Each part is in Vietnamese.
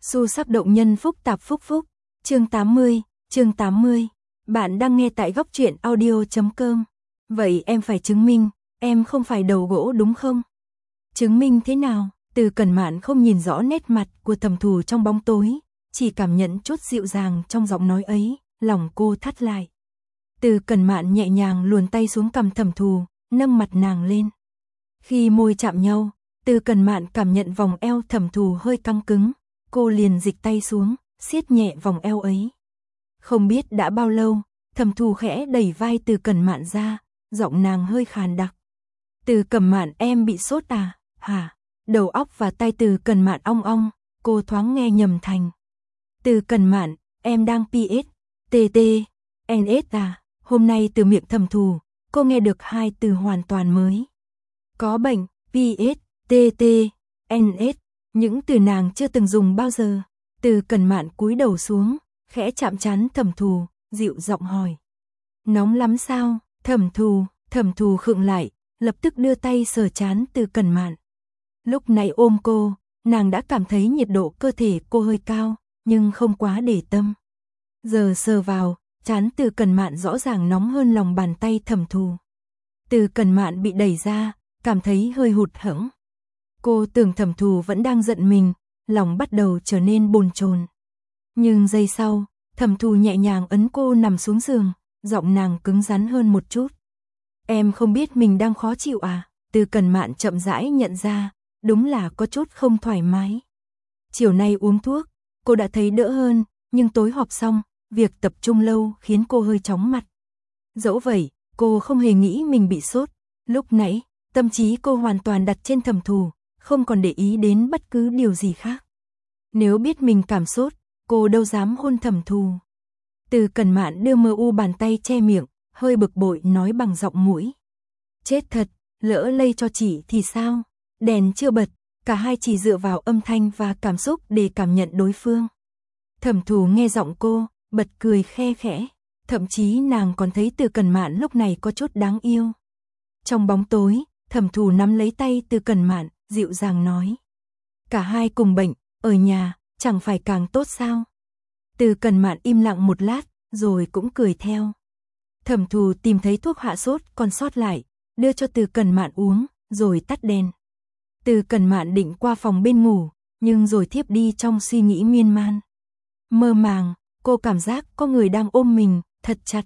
Xu sắc động nhân phúc tạp phúc phúc. Chương 80. Bạn đang nghe tại góc truyện audio.com. Vậy em phải chứng minh, em không phải đầu gỗ đúng không? Chứng minh thế nào? Từ Cẩn Mạn không nhìn rõ nét mặt của Thẩm Thù trong bóng tối, chỉ cảm nhận chút dịu dàng trong giọng nói ấy, lòng cô thắt lại. Từ Cẩn Mạn nhẹ nhàng luồn tay xuống cằm Thẩm Thù, nâng mặt nàng lên. Khi môi chạm nhau, Từ Cẩn Mạn cảm nhận vòng eo Thẩm Thù hơi căng cứng, cô liền dịch tay xuống, siết nhẹ vòng eo ấy. Không biết đã bao lâu, Thẩm Thù khẽ đẩy vai Từ Cẩn Mạn ra, giọng nàng hơi khàn đặc. Từ Cẩn Mạn, em bị sốt à? Hả? Đầu óc và tai Từ Cẩn Mạn ong ong, cô thoáng nghe nhầm thành. Từ Cẩn Mạn, em đang PS, TT, NS à? Hôm nay từ miệng Thẩm Thù, cô nghe được hai từ hoàn toàn mới. Có bệnh, PS, TT, NS, những từ nàng chưa từng dùng bao giờ. Từ Cẩn Mạn cúi đầu xuống, khẽ chạm trán Thẩm Thù, dịu giọng hỏi. Nóng lắm sao? Thẩm Thù khựng lại, lập tức đưa tay sờ trán Từ Cẩn Mạn. Lúc này ôm cô, nàng đã cảm thấy nhiệt độ cơ thể cô hơi cao, nhưng không quá để tâm. Giờ sờ vào, trán Từ Cẩn Mạn rõ ràng nóng hơn lòng bàn tay Thẩm Thù. Từ Cẩn Mạn bị đẩy ra, cảm thấy hơi hụt hẫng. Cô tưởng Thẩm Thù vẫn đang giận mình, lòng bắt đầu trở nên bồn chồn. Nhưng giây sau, Thẩm Thù nhẹ nhàng ấn cô nằm xuống giường, giọng nàng cứng rắn hơn một chút. Em không biết mình đang khó chịu à? Từ Cẩn Mạn chậm rãi nhận ra, đúng là có chút không thoải mái. Chiều nay uống thuốc, cô đã thấy đỡ hơn, nhưng tối họp xong, việc tập trung lâu khiến cô hơi chóng mặt. Dẫu vậy, cô không hề nghĩ mình bị sốt. Lúc nãy, tâm trí cô hoàn toàn đặt trên Thẩm Thù, không còn để ý đến bất cứ điều gì khác. Nếu biết mình cảm sốt, cô đâu dám hôn Thẩm Thù. Từ Cẩn Mạn đưa mờ u bàn tay che miệng, hơi bực bội nói bằng giọng mũi. Chết thật, lỡ lây cho chị thì sao? Đèn chưa bật, cả hai chỉ dựa vào âm thanh và cảm xúc để cảm nhận đối phương. Thẩm Thù nghe giọng cô, bật cười khe khẽ, thậm chí nàng còn thấy Từ Cẩn Mạn lúc này có chút đáng yêu. Trong bóng tối, Thẩm Thù nắm lấy tay Từ Cẩn Mạn, dịu dàng nói. Cả hai cùng bệnh, ở nhà, chẳng phải càng tốt sao? Từ Cẩn Mạn im lặng một lát, rồi cũng cười theo. Thẩm Thù tìm thấy thuốc hạ sốt còn sót lại, đưa cho Từ Cẩn Mạn uống, rồi tắt đèn. Từ Cẩn Mạn định qua phòng bên ngủ, nhưng rồi thiếp đi trong suy nghĩ miên man. Mơ màng, cô cảm giác có người đang ôm mình, thật chặt.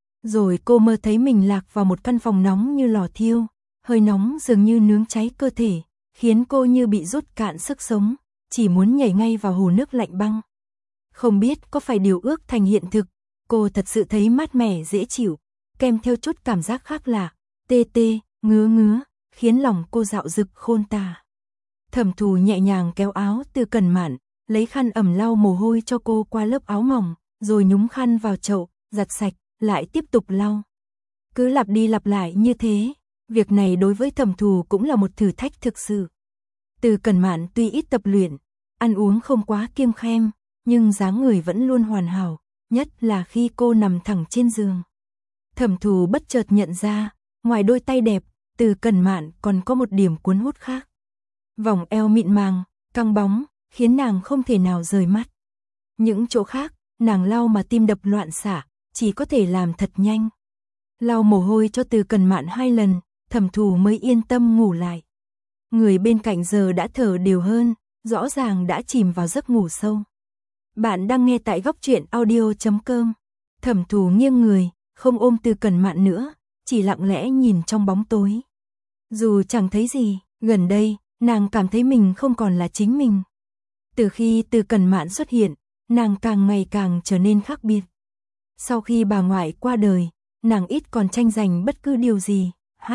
Rồi cô mơ thấy mình lạc vào một căn phòng nóng như lò thiêu, hơi nóng dường như nướng cháy cơ thể, khiến cô như bị rút cạn sức sống, chỉ muốn nhảy ngay vào hồ nước lạnh băng. Không biết có phải điều ước thành hiện thực, cô thật sự thấy mát mẻ dễ chịu, kèm theo chút cảm giác khác lạ, tê tê, ngứa, khiến lòng cô dạo dực khôn tả. Thẩm Thù nhẹ nhàng kéo áo Từ Cẩn Mạn, lấy khăn ẩm lau mồ hôi cho cô qua lớp áo mỏng, rồi nhúng khăn vào chậu, giặt sạch, lại tiếp tục lau. Cứ lặp đi lặp lại như thế, việc này đối với Thẩm Thù cũng là một thử thách thực sự. Từ Cẩn Mạn tuy ít tập luyện, ăn uống không quá kiêng khem, nhưng dáng người vẫn luôn hoàn hảo, nhất là khi cô nằm thẳng trên giường. Thẩm Thù bất chợt nhận ra, ngoài đôi tay đẹp, Từ Cẩn Mạn còn có một điểm cuốn hút khác. Vòng eo mịn màng, căng bóng, khiến nàng không thể nào rời mắt. Những chỗ khác, nàng lau mà tim đập loạn xạ, chỉ có thể làm thật nhanh. Lau mồ hôi cho Từ Cẩn Mạn 2 lần, Thẩm Thù mới yên tâm ngủ lại. Người bên cạnh giờ đã thở đều hơn, rõ ràng đã chìm vào giấc ngủ sâu. Bạn đang nghe tại góc truyện audio.com. Thẩm Thù nghiêng người, không ôm Từ Cẩn Mạn nữa, chỉ lặng lẽ nhìn trong bóng tối. Dù chẳng thấy gì, gần đây, nàng cảm thấy mình không còn là chính mình. Từ khi Từ Cẩn Mạn xuất hiện, nàng càng ngày càng trở nên khác biệt. Sau khi bà ngoại qua đời, nàng ít còn tranh giành bất cứ điều gì,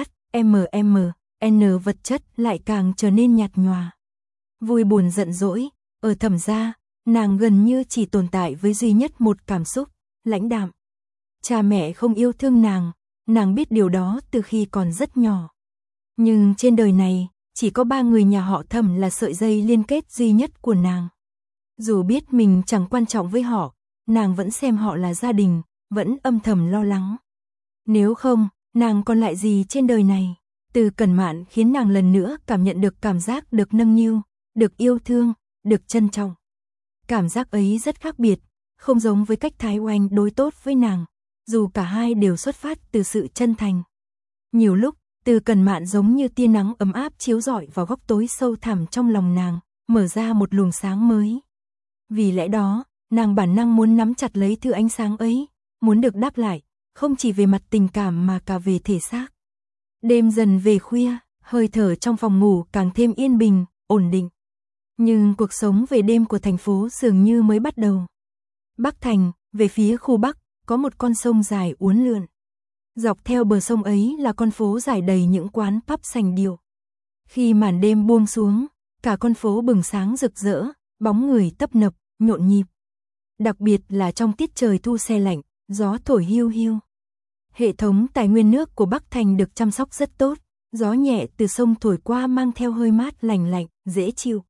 N vật chất lại càng trở nên nhạt nhòa. Vui buồn giận dỗi, ở Thẩm gia, nàng gần như chỉ tồn tại với duy nhất một cảm xúc, lãnh đạm. Cha mẹ không yêu thương nàng biết điều đó từ khi còn rất nhỏ. Nhưng trên đời này, chỉ có 3 người nhà họ Thẩm là sợi dây liên kết duy nhất của nàng. Dù biết mình chẳng quan trọng với họ, nàng vẫn xem họ là gia đình, vẫn âm thầm lo lắng. Nếu không, nàng còn lại gì trên đời này? Từ Cẩn Mạn khiến nàng lần nữa cảm nhận được cảm giác được nâng niu, được yêu thương, được trân trọng. Cảm giác ấy rất khác biệt, không giống với cách Thái Oanh đối tốt với nàng, dù cả hai đều xuất phát từ sự chân thành. Nhiều lúc, Từ Cần Mạn giống như tia nắng ấm áp chiếu rọi vào góc tối sâu thẳm trong lòng nàng, mở ra một luồng sáng mới. Vì lẽ đó, nàng bản năng muốn nắm chặt lấy thứ ánh sáng ấy, muốn được đáp lại, không chỉ về mặt tình cảm mà cả về thể xác. Đêm dần về khuya, hơi thở trong phòng ngủ càng thêm yên bình, ổn định. Nhưng cuộc sống về đêm của thành phố dường như mới bắt đầu. Bắc Thành, về phía khu Bắc, có một con sông dài uốn lượn. Dọc theo bờ sông ấy là con phố dài đầy những quán pub sành điệu. Khi màn đêm buông xuống, cả con phố bừng sáng rực rỡ, bóng người tấp nập, nhộn nhịp. Đặc biệt là trong tiết trời thu se lạnh, gió thổi hiu hiu. Hệ thống tài nguyên nước của Bắc Thành được chăm sóc rất tốt, gió nhẹ từ sông thổi qua mang theo hơi mát lành lạnh, dễ chịu.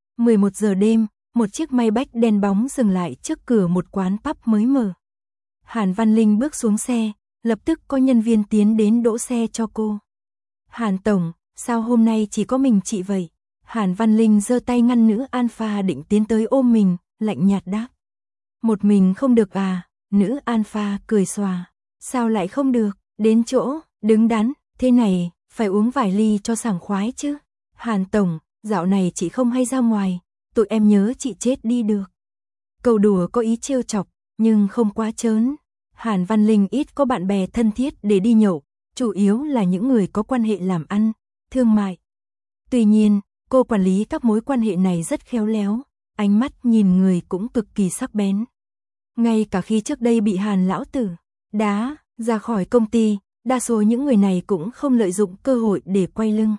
11 giờ đêm, một chiếc Maybach đen bóng dừng lại trước cửa một quán pub mới mở. Hàn Văn Linh bước xuống xe, lập tức có nhân viên tiến đến đỗ xe cho cô. Hàn tổng, sao hôm nay chỉ có mình chị vậy? Hàn Văn Linh giơ tay ngăn nữ alpha định tiến tới ôm mình, lạnh nhạt đáp. Một mình không được à? Nữ alpha cười xòa. Sao lại không được? Đến chỗ, đứng đắn, thế này, phải uống vài ly cho sảng khoái chứ. Hàn tổng, dạo này chị không hay ra ngoài, tụi em nhớ chị chết đi được. Câu đùa có ý trêu chọc, nhưng không quá trớn. Hàn Văn Linh ít có bạn bè thân thiết để đi nhậu, chủ yếu là những người có quan hệ làm ăn, thương mại. Tuy nhiên, cô quản lý các mối quan hệ này rất khéo léo, ánh mắt nhìn người cũng cực kỳ sắc bén. Ngay cả khi trước đây bị Hàn lão tử đá ra khỏi công ty, đa số những người này cũng không lợi dụng cơ hội để quay lưng.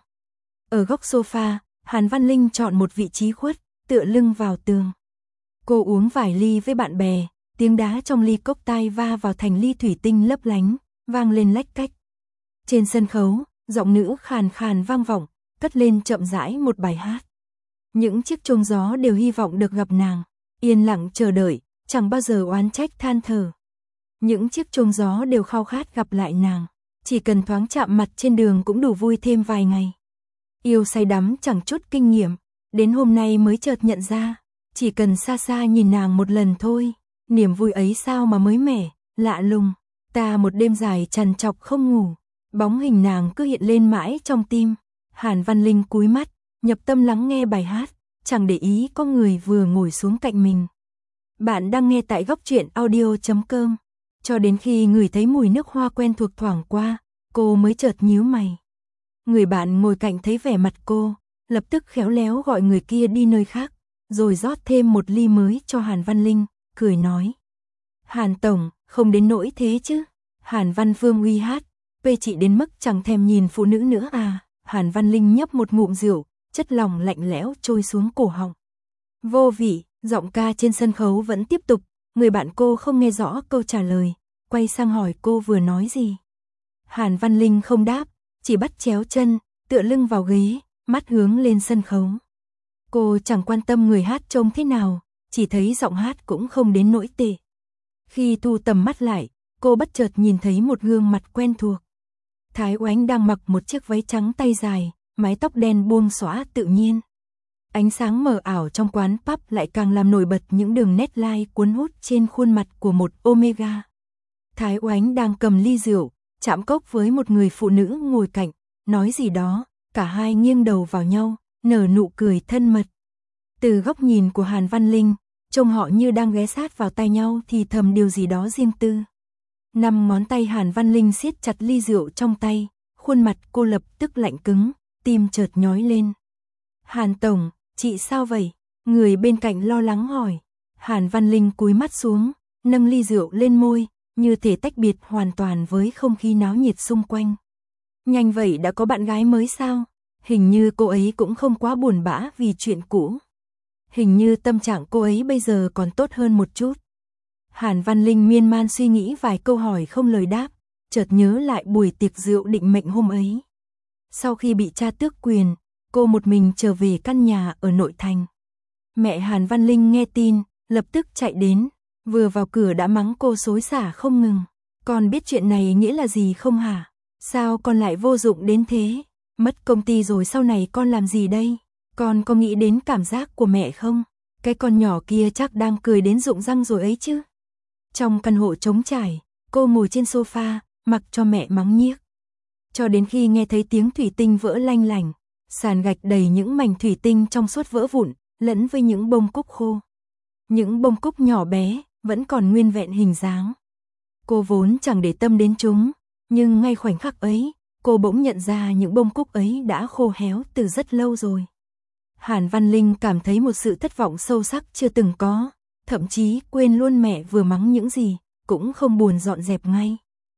Ở góc sofa, Hàn Văn Linh chọn một vị trí khuất, tựa lưng vào tường. Cô uống vài ly với bạn bè, tiếng đá trong ly cốc tai va vào thành ly thủy tinh lấp lánh, vang lên lách cách. Trên sân khấu, giọng nữ khàn khàn vang vọng, cất lên chậm rãi một bài hát. Những chiếc chuông gió đều hy vọng được gặp nàng, yên lặng chờ đợi, chẳng bao giờ oán trách than thở. Những chiếc chuông gió đều khao khát gặp lại nàng, chỉ cần thoáng chạm mặt trên đường cũng đủ vui thêm vài ngày. Yêu say đắm chẳng chút kinh nghiệm, đến hôm nay mới chợt nhận ra, chỉ cần xa xa nhìn nàng một lần thôi, niềm vui ấy sao mà mới mẻ, lạ lùng. Ta một đêm dài trằn trọc không ngủ, bóng hình nàng cứ hiện lên mãi trong tim. Hàn Văn Linh cúi mắt, nhập tâm lắng nghe bài hát, chẳng để ý có người vừa ngồi xuống cạnh mình. Bạn đang nghe tại Góc Truyện Audio.com. Cho đến khi ngửi thấy mùi nước hoa quen thuộc thoảng qua, cô mới chợt nhíu mày. Người bạn ngồi cạnh thấy vẻ mặt cô, lập tức khéo léo gọi người kia đi nơi khác, rồi rót thêm một ly mới cho Hàn Văn Linh, cười nói. Hàn tổng, không đến nỗi thế chứ. Hàn Văn Phương uy hát, pê chị đến mức chẳng thèm nhìn phụ nữ nữa à. Hàn Văn Linh nhấp một ngụm rượu, chất lỏng lạnh lẽo trôi xuống cổ họng. Vô vị, giọng ca trên sân khấu vẫn tiếp tục, người bạn cô không nghe rõ câu trả lời, quay sang hỏi cô vừa nói gì. Hàn Văn Linh không đáp, chỉ bắt chéo chân, tựa lưng vào ghế, mắt hướng lên sân khấu. Cô chẳng quan tâm người hát trông thế nào, chỉ thấy giọng hát cũng không đến nỗi tệ. Khi thu tầm mắt lại, cô bất chợt nhìn thấy một gương mặt quen thuộc. Thái Oánh đang mặc một chiếc váy trắng tay dài, mái tóc đen buông xõa tự nhiên. Ánh sáng mờ ảo trong quán pub lại càng làm nổi bật những đường nét lai cuốn hút trên khuôn mặt của một Omega. Thái Oánh đang cầm ly rượu, chạm cốc với một người phụ nữ ngồi cạnh, nói gì đó, cả hai nghiêng đầu vào nhau, nở nụ cười thân mật. Từ góc nhìn của Hàn Văn Linh, trông họ như đang ghé sát vào tay nhau thì thầm điều gì đó riêng tư. 5 ngón tay Hàn Văn Linh siết chặt ly rượu trong tay, khuôn mặt cô lập tức lạnh cứng, tim chợt nhói lên. Hàn tổng, chị sao vậy? Người bên cạnh lo lắng hỏi. Hàn Văn Linh cúi mắt xuống, nâng ly rượu lên môi, như thể tách biệt hoàn toàn với không khí náo nhiệt xung quanh. Nhanh vậy đã có bạn gái mới sao? Hình như cô ấy cũng không quá buồn bã vì chuyện cũ. Hình như tâm trạng cô ấy bây giờ còn tốt hơn một chút. Hàn Văn Linh miên man suy nghĩ vài câu hỏi không lời đáp, chợt nhớ lại buổi tiệc rượu định mệnh hôm ấy. Sau khi bị cha tước quyền, cô một mình trở về căn nhà ở nội thành. Mẹ Hàn Văn Linh nghe tin, lập tức chạy đến, vừa vào cửa đã mắng cô xối xả không ngừng. Con biết chuyện này nghĩa là gì không hả? Sao con lại vô dụng đến thế? Mất công ty rồi sau này con làm gì đây? Con có nghĩ đến cảm giác của mẹ không? Cái con nhỏ kia chắc đang cười đến rụng răng rồi ấy chứ. Trong căn hộ trống trải, cô ngồi trên sofa, mặc cho mẹ mắng nhiếc. Cho đến khi nghe thấy tiếng thủy tinh vỡ lanh lảnh, sàn gạch đầy những mảnh thủy tinh trong suốt vỡ vụn, lẫn với những bông cúc khô. Những bông cúc nhỏ bé, vẫn còn nguyên vẹn hình dáng. Cô vốn chẳng để tâm đến chúng, nhưng ngay khoảnh khắc ấy, cô bỗng nhận ra những bông cúc ấy đã khô héo từ rất lâu rồi. Hàn Văn Linh cảm thấy một sự thất vọng sâu sắc chưa từng có, thậm chí quên luôn mẹ vừa mắng những gì, cũng không buồn dọn dẹp ngay.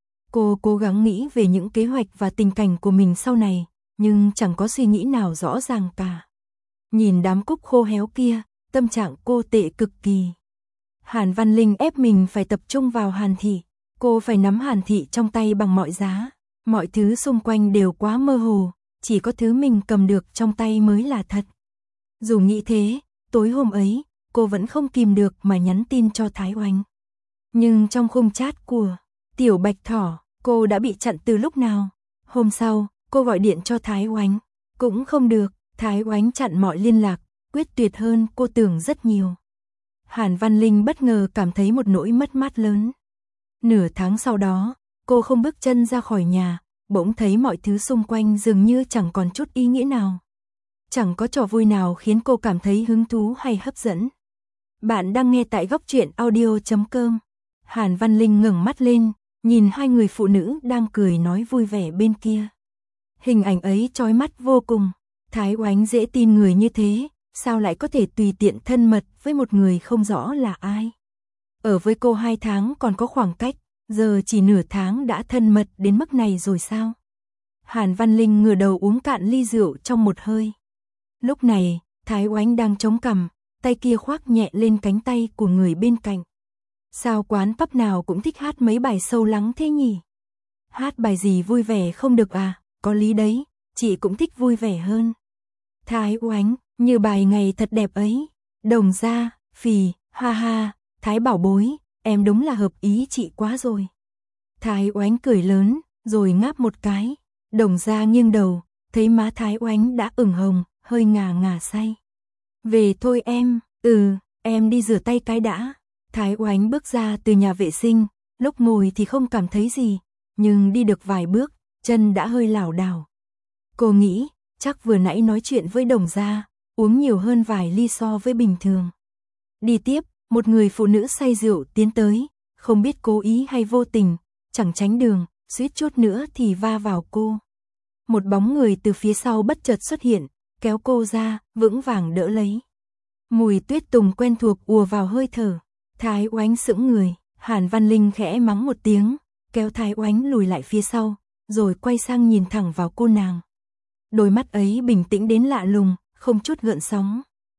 Cô cố gắng nghĩ về những kế hoạch và tình cảnh của mình sau này, nhưng chẳng có suy nghĩ nào rõ ràng cả. Nhìn đám cúc khô héo kia, tâm trạng cô tệ cực kỳ. Hàn Văn Linh ép mình phải tập trung vào Hàn Thị, cô phải nắm Hàn Thị trong tay bằng mọi giá. Mọi thứ xung quanh đều quá mơ hồ, chỉ có thứ mình cầm được trong tay mới là thật. Dù nghĩ thế, tối hôm ấy, cô vẫn không kìm được mà nhắn tin cho Thái Oánh. Nhưng trong khung chat của Tiểu Bạch Thỏ, cô đã bị chặn từ lúc nào. Hôm sau, cô gọi điện cho Thái Oánh, cũng không được, Thái Oánh chặn mọi liên lạc, quyết tuyệt hơn cô tưởng rất nhiều. Hàn Văn Linh bất ngờ cảm thấy một nỗi mất mát lớn. Nửa tháng sau đó, cô không bước chân ra khỏi nhà, bỗng thấy mọi thứ xung quanh dường như chẳng còn chút ý nghĩa nào. Chẳng có trò vui nào khiến cô cảm thấy hứng thú hay hấp dẫn. Bạn đang nghe tại Góc Truyện Audio.com. Hàn Văn Linh ngẩng mắt lên, nhìn hai người phụ nữ đang cười nói vui vẻ bên kia. Hình ảnh ấy chói mắt vô cùng. Thái Oánh dễ tin người như thế, sao lại có thể tùy tiện thân mật với một người không rõ là ai. Ở với cô 2 tháng còn có khoảng cách, giờ chỉ nửa tháng đã thân mật đến mức này rồi sao? Hàn Văn Linh ngửa đầu uống cạn ly rượu trong một hơi. Lúc này, Thái Oánh đang chống cằm, tay kia khoác nhẹ lên cánh tay của người bên cạnh. Sao quán pub nào cũng thích hát mấy bài sâu lắng thế nhỉ? Hát bài gì vui vẻ không được à? Có lý đấy, chị cũng thích vui vẻ hơn. Thái Oánh, như bài ngày thật đẹp ấy. Đồng ra, phì, ha ha, Thái bảo bối, em đúng là hợp ý chị quá rồi. Thái Oánh cười lớn, rồi ngáp một cái. Đồng ra nghiêng đầu, thấy má Thái Oánh đã ửng hồng, hơi ngà ngà say. Về thôi em, em đi rửa tay cái đã. Thái Oánh bước ra từ nhà vệ sinh, lúc ngồi thì không cảm thấy gì, nhưng đi được vài bước, chân đã hơi lảo đảo. Cô nghĩ, chắc vừa nãy nói chuyện với Đồng gia, uống nhiều hơn vài ly so với bình thường. Đi tiếp, một người phụ nữ say rượu tiến tới, không biết cố ý hay vô tình, chẳng tránh đường, suýt chút nữa thì va vào cô. Một bóng người từ phía sau bất chợt xuất hiện, kéo cô ra, vững vàng đỡ lấy. Mùi tuyết tùng quen thuộc ùa vào hơi thở. Thái Oánh sững người, Hàn Văn Linh khẽ mắng một tiếng, kéo Thái Oánh lùi lại phía sau, rồi quay sang nhìn thẳng vào cô nàng. Đôi mắt ấy bình tĩnh đến lạ lùng, không chút gợn sóng.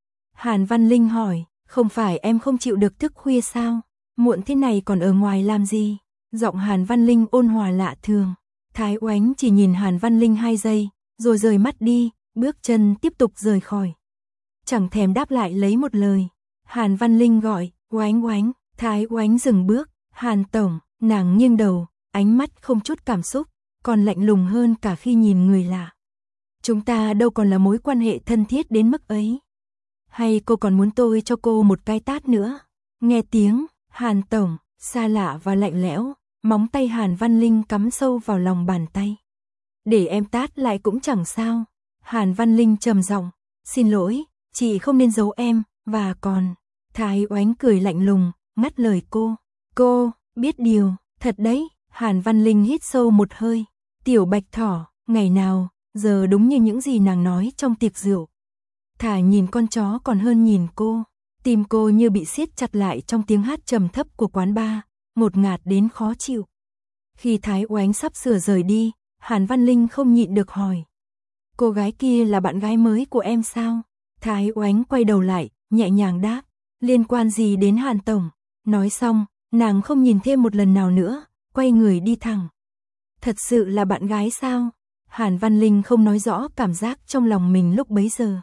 Hàn Văn Linh hỏi, không phải em không chịu được thức khuya sao? Muộn thế này còn ở ngoài làm gì? Giọng Hàn Văn Linh ôn hòa lạ thường. Thái Oánh chỉ nhìn Hàn Văn Linh 2 giây, rồi rời mắt đi, bước chân tiếp tục rời khỏi. Chẳng thèm đáp lại lấy một lời. Hàn Văn Linh gọi, Oánh Oánh, Thái Oánh dừng bước, Hàn tổng, nàng nghiêng đầu, ánh mắt không chút cảm xúc, còn lạnh lùng hơn cả khi nhìn người lạ. Chúng ta đâu còn là mối quan hệ thân thiết đến mức ấy. Hay cô còn muốn tôi cho cô một cái tát nữa? Nghe tiếng, Hàn tổng, xa lạ và lạnh lẽo, móng tay Hàn Văn Linh cắm sâu vào lòng bàn tay. Để em tát lại cũng chẳng sao. Hàn Văn Linh trầm giọng, xin lỗi, chị không nên giấu em, và còn... Thái Oánh cười lạnh lùng, ngắt lời cô. Cô, biết điều, thật đấy. Hàn Văn Linh hít sâu một hơi. Tiểu Bạch Thỏ, ngày nào, giờ đúng như những gì nàng nói trong tiệc rượu. Thà nhìn con chó còn hơn nhìn cô. Tim cô như bị siết chặt lại trong tiếng hát trầm thấp của quán bar, ngột ngạt đến khó chịu. Khi Thái Oánh sắp sửa rời đi, Hàn Văn Linh không nhịn được hỏi. Cô gái kia là bạn gái mới của em sao? Thái Oánh quay đầu lại, nhẹ nhàng đáp. Liên quan gì đến Hàn tổng? Nói xong, nàng không nhìn thêm một lần nào nữa, quay người đi thẳng. Thật sự là bạn gái sao? Hàn Văn Linh không nói rõ cảm giác trong lòng mình lúc bấy giờ.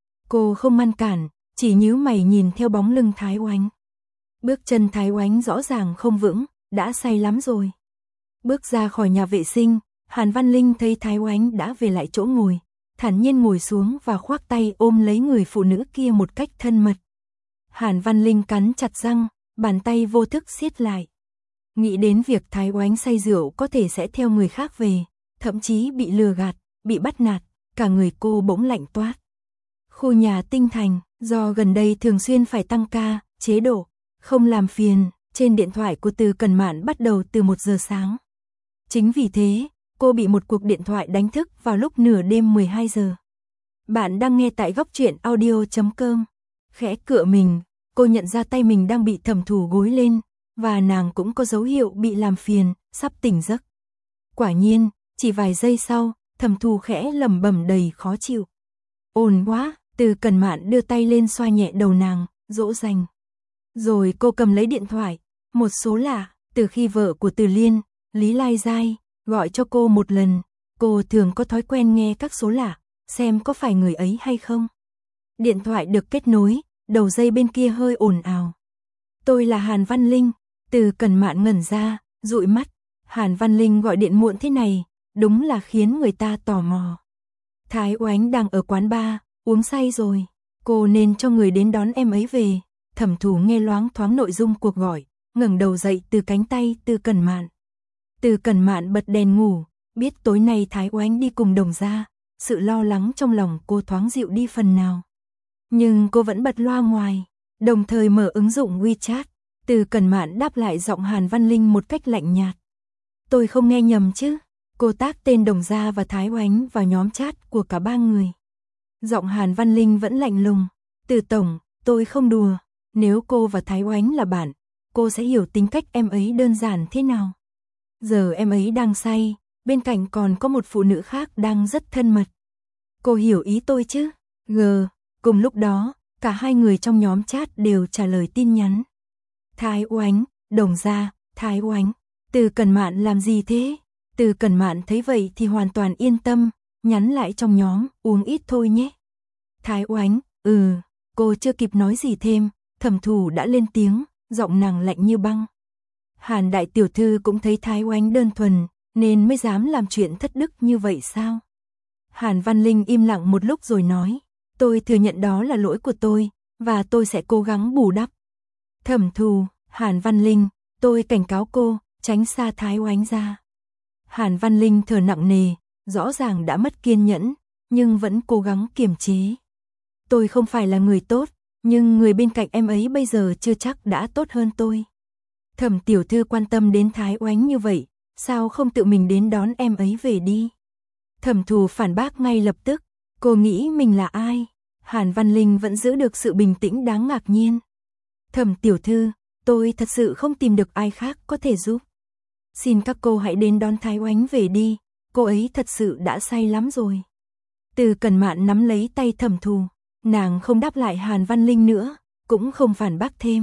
Cô không ngăn cản, chỉ nhíu mày nhìn theo bóng lưng Thái Oánh. Bước chân Thái Oánh rõ ràng không vững, đã say lắm rồi. Bước ra khỏi nhà vệ sinh, Hàn Văn Linh thấy Thái Oánh đã về lại chỗ ngồi, thản nhiên ngồi xuống và khoác tay ôm lấy người phụ nữ kia một cách thân mật. Hàn Văn Linh cắn chặt răng, bàn tay vô thức siết lại. Nghĩ đến việc Thái Oánh say rượu có thể sẽ theo người khác về, thậm chí bị lừa gạt, bị bắt nạt, cả người cô bỗng lạnh toát. Khu nhà Tinh Thành, do gần đây thường xuyên phải tăng ca, chế độ, không làm phiền, trên điện thoại của Từ Cẩn Mạn bắt đầu từ 1 giờ sáng. Chính vì thế, cô bị một cuộc điện thoại đánh thức vào lúc nửa đêm 12 giờ. Bạn đang nghe tại góc truyện audio.com. Khẽ cựa mình, cô nhận ra tay mình đang bị Thẩm Thù gối lên, và nàng cũng có dấu hiệu bị làm phiền, sắp tỉnh giấc. Quả nhiên, chỉ vài giây sau, Thẩm Thù khẽ lẩm bẩm đầy khó chịu. Ồn quá, Từ Cẩn Mạn đưa tay lên xoa nhẹ đầu nàng, dỗ dành. Rồi cô cầm lấy điện thoại, một số lạ, từ khi vợ của Từ Liên, Lý Lai Giai, gọi cho cô một lần, cô thường có thói quen nghe các số lạ, xem có phải người ấy hay không. Điện thoại được kết nối, đầu dây bên kia hơi ồn ào. Tôi là Hàn Văn Linh. Từ Cẩn Mạn ngẩn ra, dụi mắt. Hàn Văn Linh gọi điện muộn thế này, đúng là khiến người ta tò mò. Thái Oánh đang ở quán bar, uống say rồi. Cô nên cho người đến đón em ấy về. Thẩm Thù nghe loáng thoáng nội dung cuộc gọi, ngẩng đầu dậy từ cánh tay Từ Cẩn Mạn. Từ Cẩn Mạn bật đèn ngủ, biết tối nay Thái Oánh đi cùng Đồng gia, sự lo lắng trong lòng cô thoáng dịu đi phần nào. Nhưng cô vẫn bật loa ngoài, đồng thời mở ứng dụng WeChat. Từ Cẩn Mạn đáp lại giọng Hàn Văn Linh một cách lạnh nhạt. Tôi không nghe nhầm chứ? Cô tác tên Đồng gia và Thái Oánh vào nhóm chat của cả ba người. Giọng Hàn Văn Linh vẫn lạnh lùng. Từ tổng, tôi không đùa. Nếu cô và Thái Oánh là bạn, cô sẽ hiểu tính cách em ấy đơn giản thế nào. Giờ em ấy đang say, bên cạnh còn có một phụ nữ khác đang rất thân mật. Cô hiểu ý tôi chứ? Cùng lúc đó, cả hai người trong nhóm chat đều trả lời tin nhắn. Thái Oánh, Đồng gia, Thái Oánh. Từ Cẩn Mạn làm gì thế? Từ Cẩn Mạn thấy vậy thì hoàn toàn yên tâm, nhắn lại trong nhóm, uống ít thôi nhé. Thái Oánh, cô chưa kịp nói gì thêm, Thẩm Thù đã lên tiếng, giọng nàng lạnh như băng. Hàn đại tiểu thư cũng thấy Thái Oánh đơn thuần, nên mới dám làm chuyện thất đức như vậy sao? Hàn Văn Linh im lặng một lúc rồi nói, tôi thừa nhận đó là lỗi của tôi, và tôi sẽ cố gắng bù đắp. Thẩm Thù, Hàn Văn Linh, tôi cảnh cáo cô, tránh xa Thái Oánh ra. Hàn Văn Linh thở nặng nề, rõ ràng đã mất kiên nhẫn, nhưng vẫn cố gắng kiềm chế. Tôi không phải là người tốt, nhưng người bên cạnh em ấy bây giờ chưa chắc đã tốt hơn tôi. Thẩm tiểu thư quan tâm đến Thái Oánh như vậy, sao không tự mình đến đón em ấy về đi? Thẩm Thù phản bác ngay lập tức, cô nghĩ mình là ai? Hàn Văn Linh vẫn giữ được sự bình tĩnh đáng ngạc nhiên. Thẩm tiểu thư, tôi thật sự không tìm được ai khác có thể giúp. Xin các cô hãy đến đón Thái Oánh về đi, cô ấy thật sự đã say lắm rồi. Từ Cẩn Mạn nắm lấy tay Thẩm Thù, nàng không đáp lại Hàn Văn Linh nữa, cũng không phản bác thêm.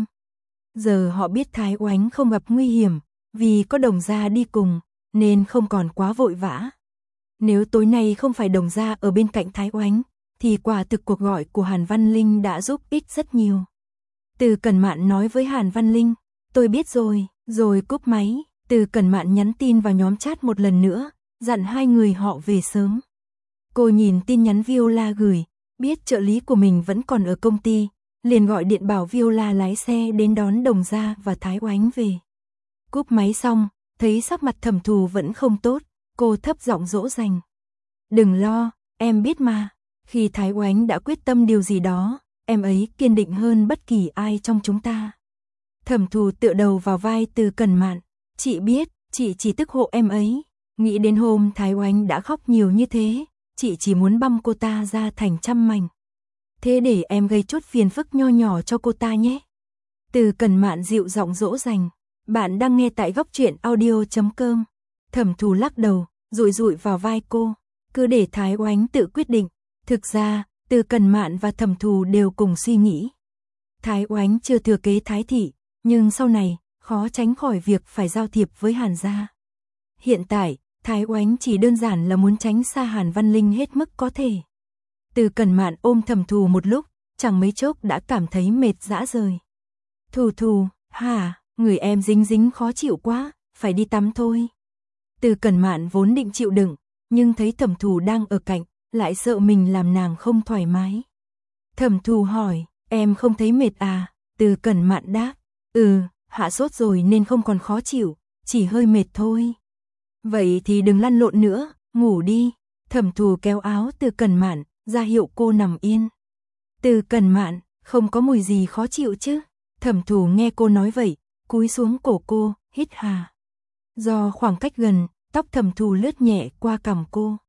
Giờ họ biết Thái Oánh không gặp nguy hiểm, vì có Đồng gia đi cùng, nên không còn quá vội vã. Nếu tối nay không phải Đồng gia ở bên cạnh Thái Oánh, thì quả thực cuộc gọi của Hàn Văn Linh đã giúp ích rất nhiều. Từ Cẩn Mạn nói với Hàn Văn Linh, tôi biết rồi cúp máy. Từ Cẩn Mạn nhắn tin vào nhóm chat một lần nữa, dặn hai người họ về sớm. Cô nhìn tin nhắn Viola gửi, biết trợ lý của mình vẫn còn ở công ty, liền gọi điện bảo Viola lái xe đến đón Đồng gia và Thái Oánh về. Cúp máy xong, thấy sắc mặt Thẩm Thù vẫn không tốt, cô thấp giọng dỗ dành. Đừng lo, em biết mà, khi Thái Oánh đã quyết tâm điều gì đó, em ấy kiên định hơn bất kỳ ai trong chúng ta. Thẩm Thù tựa đầu vào vai Từ Cẩn Mạn. Chị biết, chị chỉ tức hộ em ấy. Nghĩ đến hôm Thái Oánh đã khóc nhiều như thế, chị chỉ muốn băm cô ta ra thành trăm mảnh. Thế để em gây chút phiền phức nho nhỏ cho cô ta nhé. Từ Cẩn Mạn dịu giọng dỗ dành. Bạn đang nghe tại góc truyện audio.com. Thẩm Thù lắc đầu, dụi vào vai cô. Cứ để Thái Oánh tự quyết định. Thực ra, Từ Cẩn Mạn và Thẩm Thù đều cùng suy nghĩ. Thái Oánh chưa thừa kế Thái thị, nhưng sau này, khó tránh khỏi việc phải giao thiệp với Hàn gia. Hiện tại, Thái Oánh chỉ đơn giản là muốn tránh xa Hàn Văn Linh hết mức có thể. Từ Cẩn Mạn ôm Thẩm Thù một lúc, chẳng mấy chốc đã cảm thấy mệt rã rời. Thù, hả, người em dính khó chịu quá, phải đi tắm thôi. Từ Cẩn Mạn vốn định chịu đựng, nhưng thấy Thẩm Thù đang ở cạnh, lại sợ mình làm nàng không thoải mái. Thẩm Thù hỏi, em không thấy mệt à? Từ Cẩn Mạn đáp, hạ sốt rồi nên không còn khó chịu, chỉ hơi mệt thôi. Vậy thì đừng lăn lộn nữa, ngủ đi. Thẩm Thù kéo áo Từ Cẩn Mạn, ra hiệu cô nằm yên. Từ Cẩn Mạn, không có mùi gì khó chịu chứ? Thẩm Thù nghe cô nói vậy, cúi xuống cổ cô, hít hà. Do khoảng cách gần, tóc Thẩm Thù lướt nhẹ qua cằm cô.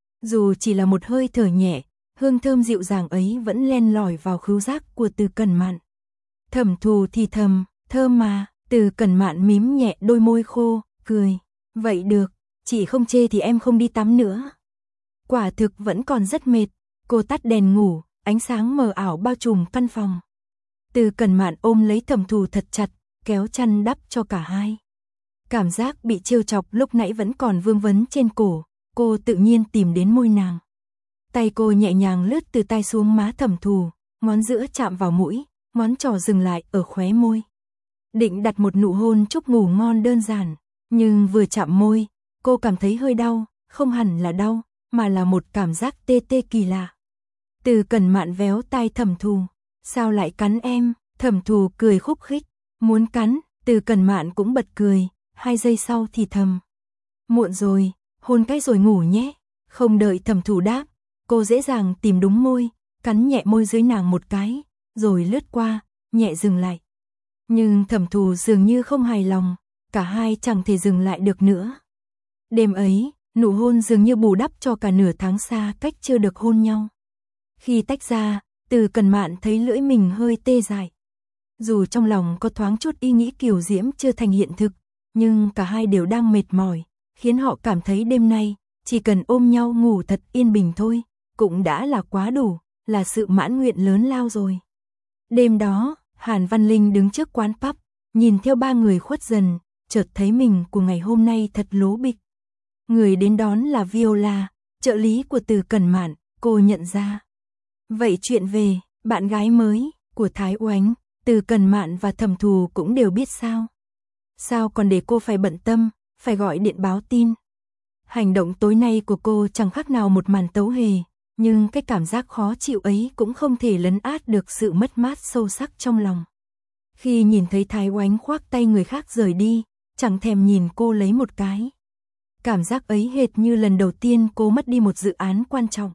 Dù chỉ là một hơi thở nhẹ, hương thơm dịu dàng ấy vẫn len lỏi vào khứu giác của Từ Cẩn Mạn. Thẩm Thù thì thầm, thơm mà. Từ Cẩn Mạn mím nhẹ đôi môi khô, cười. Vậy được, chị không chê thì em không đi tắm nữa. Quả thực vẫn còn rất mệt. Cô tắt đèn ngủ, ánh sáng mờ ảo bao trùm căn phòng. Từ Cẩn Mạn ôm lấy Thẩm Thù thật chặt, kéo chăn đắp cho cả hai. Cảm giác bị trêu chọc lúc nãy vẫn còn vương vấn trên cổ, cô tự nhiên tìm đến môi nàng. Tay cô nhẹ nhàng lướt từ tai xuống má Thẩm Thù, ngón giữa chạm vào mũi, ngón trỏ dừng lại ở khóe môi. Định đặt một nụ hôn chúc ngủ ngon đơn giản, nhưng vừa chạm môi, cô cảm thấy hơi đau, không hẳn là đau, mà là một cảm giác tê tê kỳ lạ. Từ Cẩn Mạn véo tai Thẩm Thù, sao lại cắn em? Thẩm Thù cười khúc khích, muốn cắn. Từ Cẩn Mạn cũng bật cười, 2 giây sau thì thầm. Muộn rồi, hôn cái rồi ngủ nhé. Không đợi Thẩm Thù đáp, cô dễ dàng tìm đúng môi, cắn nhẹ môi dưới nàng một cái, rồi lướt qua, nhẹ dừng lại. Nhưng Thẩm Thù dường như không hài lòng, cả hai chẳng thể dừng lại được nữa. Đêm ấy, nụ hôn dường như bù đắp cho cả nửa tháng xa cách chưa được hôn nhau. Khi tách ra, Từ Cẩn Mạn thấy lưỡi mình hơi tê dại. Dù trong lòng có thoáng chút ý nghĩ kiều diễm chưa thành hiện thực, nhưng cả hai đều đang mệt mỏi, khiến họ cảm thấy đêm nay, chỉ cần ôm nhau ngủ thật yên bình thôi, cũng đã là quá đủ, là sự mãn nguyện lớn lao rồi. Đêm đó, Hàn Văn Linh đứng trước quán pub, nhìn theo 3 người khuất dần, chợt thấy mình của ngày hôm nay thật lố bịch. Người đến đón là Viola, trợ lý của Từ Cẩn Mạn, cô nhận ra. Vậy chuyện về bạn gái mới của Thái Oánh, Từ Cẩn Mạn và Thẩm Thù cũng đều biết sao? Sao còn để cô phải bận tâm, phải gọi điện báo tin? Hành động tối nay của cô chẳng khác nào một màn tấu hề, nhưng cái cảm giác khó chịu ấy cũng không thể lấn át được sự mất mát sâu sắc trong lòng. Khi nhìn thấy Thái Oánh khoác tay người khác rời đi, chẳng thèm nhìn cô lấy một cái. Cảm giác ấy hệt như lần đầu tiên cô mất đi một dự án quan trọng.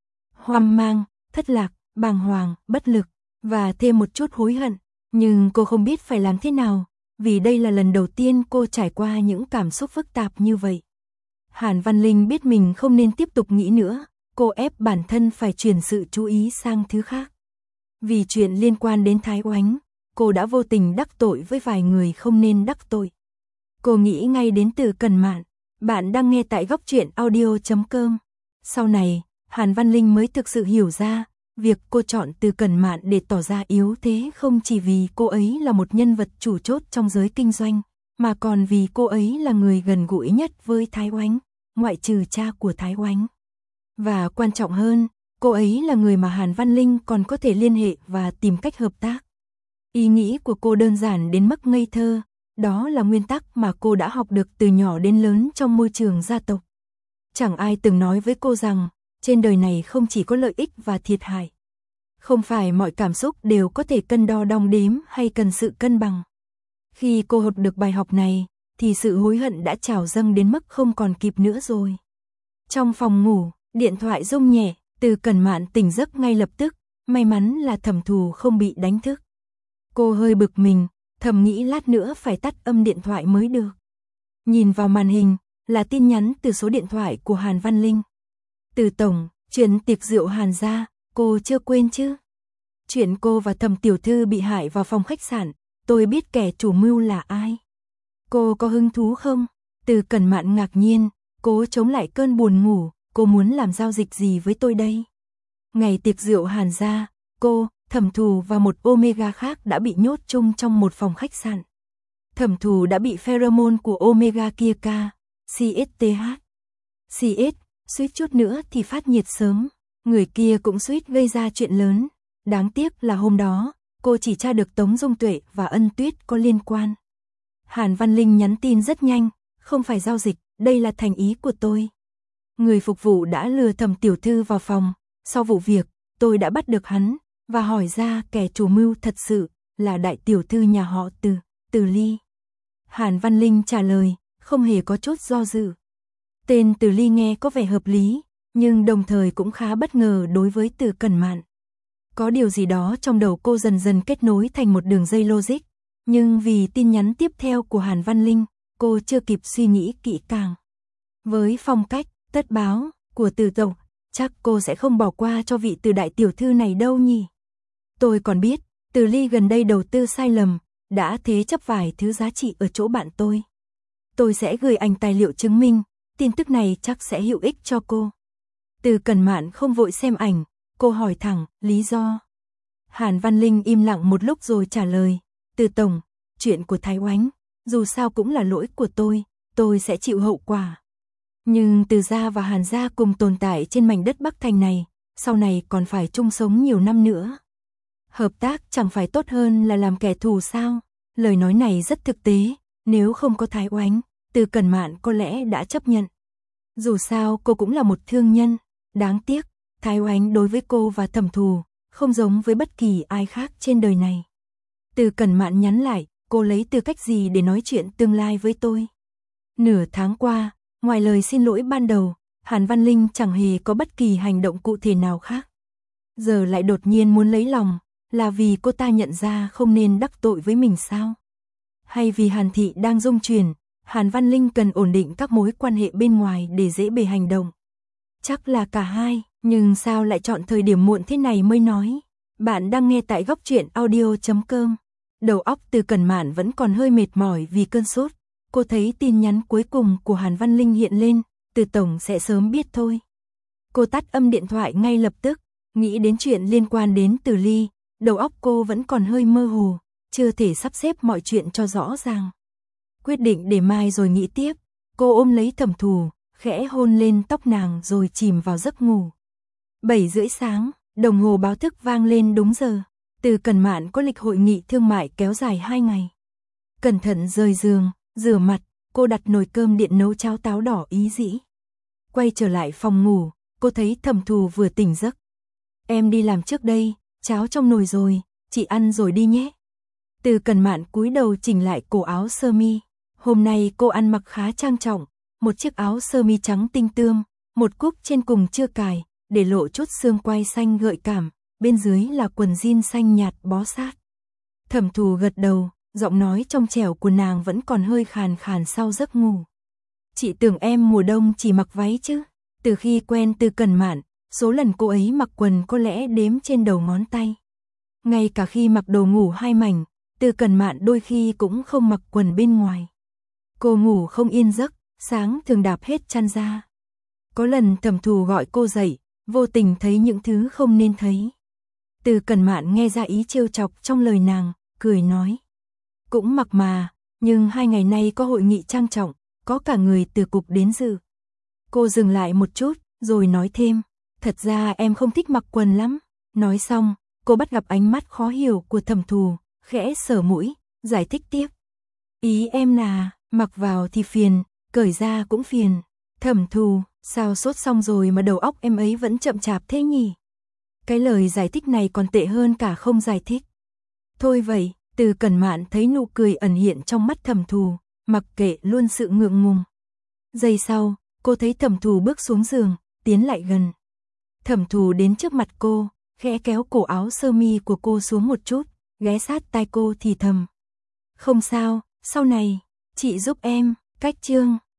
Hoang mang, thất lạc, bàng hoàng, bất lực, và thêm một chút hối hận. Nhưng cô không biết phải làm thế nào, vì đây là lần đầu tiên cô trải qua những cảm xúc phức tạp như vậy. Hàn Văn Linh biết mình không nên tiếp tục nghĩ nữa, cô ép bản thân phải chuyển sự chú ý sang thứ khác. Vì chuyện liên quan đến Thái Oánh, cô đã vô tình đắc tội với vài người không nên đắc tội. Cô nghĩ ngay đến Từ Cẩn Mạn. Bạn đang nghe tại Góc Truyện Audio.com. Sau này, Hàn Văn Linh mới thực sự hiểu ra, việc cô chọn Từ Cẩn Mạn để tỏ ra yếu thế không chỉ vì cô ấy là một nhân vật chủ chốt trong giới kinh doanh, mà còn vì cô ấy là người gần gũi nhất với Thái Oánh, ngoại trừ cha của Thái Oánh. Và quan trọng hơn, cô ấy là người mà Hàn Văn Linh còn có thể liên hệ và tìm cách hợp tác. Ý nghĩ của cô đơn giản đến mức ngây thơ, đó là nguyên tắc mà cô đã học được từ nhỏ đến lớn trong môi trường gia tộc. Chẳng ai từng nói với cô rằng, trên đời này không chỉ có lợi ích và thiệt hại. Không phải mọi cảm xúc đều có thể cân đo đong đếm hay cần sự cân bằng. Khi cô học được bài học này, thì sự hối hận đã trào dâng đến mức không còn kịp nữa rồi. Trong phòng ngủ, điện thoại rung nhẹ, Từ Cẩn Mạn tỉnh giấc ngay lập tức, may mắn là Thẩm Thù không bị đánh thức. Cô hơi bực mình, thầm nghĩ lát nữa phải tắt âm điện thoại mới được. Nhìn vào màn hình, là tin nhắn từ số điện thoại của Hàn Văn Linh. Từ tổng, chuyện tiệc rượu Hàn gia, cô chưa quên chứ? Chuyện cô và Thẩm tiểu thư bị hại vào phòng khách sạn, tôi biết kẻ chủ mưu là ai. Cô có hứng thú không? Từ Cẩn Mạn ngạc nhiên, cố chống lại cơn buồn ngủ, cô muốn làm giao dịch gì với tôi đây? Ngày tiệc rượu Hàn gia, cô, Thẩm Thù và một Omega khác đã bị nhốt chung trong một phòng khách sạn. Thẩm Thù đã bị pheromone của Omega kia CSTH. CS, suýt chút nữa thì phát nhiệt sớm. Người kia cũng suýt gây ra chuyện lớn. Đáng tiếc là hôm đó, cô chỉ tra được Tống Dung Tuệ và Ân Tuyết có liên quan. Hàn Văn Linh nhắn tin rất nhanh, không phải giao dịch, đây là thành ý của tôi. Người phục vụ đã lừa Thẩm tiểu thư vào phòng, sau vụ việc, tôi đã bắt được hắn, và hỏi ra kẻ chủ mưu thật sự, là đại tiểu thư nhà họ Từ, Từ Ly. Hàn Văn Linh trả lời, không hề có chút do dự. Tên Từ Ly nghe có vẻ hợp lý, nhưng đồng thời cũng khá bất ngờ đối với Từ Cẩn Mạn. Có điều gì đó trong đầu cô dần dần kết nối thành một đường dây logic, nhưng vì tin nhắn tiếp theo của Hàn Văn Linh, cô chưa kịp suy nghĩ kỹ càng. Với phong cách, tất báo, của Từ tổng, chắc cô sẽ không bỏ qua cho vị Từ đại tiểu thư này đâu nhỉ. Tôi còn biết, Từ Ly gần đây đầu tư sai lầm, đã thế chấp vài thứ giá trị ở chỗ bạn tôi. Tôi sẽ gửi anh tài liệu chứng minh, tin tức này chắc sẽ hữu ích cho cô. Từ Cẩn Mạn không vội xem ảnh, cô hỏi thẳng, lý do. Hàn Văn Linh im lặng một lúc rồi trả lời, Từ tổng, chuyện của Thái Oánh, dù sao cũng là lỗi của tôi sẽ chịu hậu quả. Nhưng Từ gia và Hàn gia cùng tồn tại trên mảnh đất Bắc Thành này, sau này còn phải chung sống nhiều năm nữa. Hợp tác chẳng phải tốt hơn là làm kẻ thù sao? Lời nói này rất thực tế, nếu không có Thái Oánh, Từ Cẩn Mạn có lẽ đã chấp nhận. Dù sao cô cũng là một thương nhân, đáng tiếc, Thái Oánh đối với cô và Thẩm Thù, không giống với bất kỳ ai khác trên đời này. Từ Cẩn Mạn nhắn lại, cô lấy tư cách gì để nói chuyện tương lai với tôi? Nửa tháng qua, ngoài lời xin lỗi ban đầu, Hàn Văn Linh chẳng hề có bất kỳ hành động cụ thể nào khác. Giờ lại đột nhiên muốn lấy lòng, là vì cô ta nhận ra không nên đắc tội với mình sao? Hay vì Hàn thị đang rung chuyển, Hàn Văn Linh cần ổn định các mối quan hệ bên ngoài để dễ bề hành động? Chắc là cả hai, nhưng sao lại chọn thời điểm muộn thế này mới nói? Bạn đang nghe tại Góc Truyện Audio.com. Đầu óc Từ Cẩn Mạn vẫn còn hơi mệt mỏi vì cơn sốt. Cô thấy tin nhắn cuối cùng của Hàn Văn Linh hiện lên, Từ tổng sẽ sớm biết thôi. Cô tắt âm điện thoại ngay lập tức, nghĩ đến chuyện liên quan đến Từ Ly, đầu óc cô vẫn còn hơi mơ hồ, chưa thể sắp xếp mọi chuyện cho rõ ràng. Quyết định để mai rồi nghĩ tiếp, cô ôm lấy Thẩm Thù, khẽ hôn lên tóc nàng rồi chìm vào giấc ngủ. 7:30 sáng, đồng hồ báo thức vang lên đúng giờ. Từ Cẩn Mạn có lịch hội nghị thương mại kéo dài 2 ngày. Cẩn thận rời giường, rửa mặt, cô đặt nồi cơm điện nấu cháo táo đỏ ý dĩ. Quay trở lại phòng ngủ, cô thấy Thẩm Thù vừa tỉnh giấc. Em đi làm trước đây, cháo trong nồi rồi, chị ăn rồi đi nhé. Từ Cẩn Mạn cúi đầu chỉnh lại cổ áo sơ mi. Hôm nay cô ăn mặc khá trang trọng, một chiếc áo sơ mi trắng tinh tươm, một cúc trên cùng chưa cài, để lộ chút xương quai xanh gợi cảm, bên dưới là quần jean xanh nhạt bó sát. Thẩm Thù gật đầu, giọng nói trong trẻo của nàng vẫn còn hơi khàn khàn sau giấc ngủ. Chị tưởng em mùa đông chỉ mặc váy chứ? Từ khi quen Từ Cẩn Mạn, số lần cô ấy mặc quần có lẽ đếm trên đầu ngón tay. Ngay cả khi mặc đồ ngủ 2 mảnh, Từ Cẩn Mạn đôi khi cũng không mặc quần bên ngoài. Cô ngủ không yên giấc, sáng thường đạp hết chăn ra. Có lần Thẩm Thù gọi cô dậy, vô tình thấy những thứ không nên thấy. Từ Cẩn Mạn nghe ra ý trêu chọc trong lời nàng, cười nói. Cũng mặc mà, nhưng 2 ngày nay có hội nghị trang trọng, có cả người từ cục đến dự. Cô dừng lại một chút, rồi nói thêm, thật ra em không thích mặc quần lắm. Nói xong, cô bắt gặp ánh mắt khó hiểu của Thẩm Thù, khẽ sờ mũi, giải thích tiếp. Ý em là, mặc vào thì phiền, cởi ra cũng phiền. Thẩm Thù, sao sốt xong rồi mà đầu óc em ấy vẫn chậm chạp thế nhỉ? Cái lời giải thích này còn tệ hơn cả không giải thích. Thôi vậy, Từ Cẩn Mạn thấy nụ cười ẩn hiện trong mắt Thẩm Thù, mặc kệ luôn sự ngượng ngùng. Giây sau, cô thấy Thẩm Thù bước xuống giường, tiến lại gần. Thẩm Thù đến trước mặt cô, khẽ kéo cổ áo sơ mi của cô xuống một chút, ghé sát tai cô thì thầm. Không sao, sau này, chị giúp em, cách chương.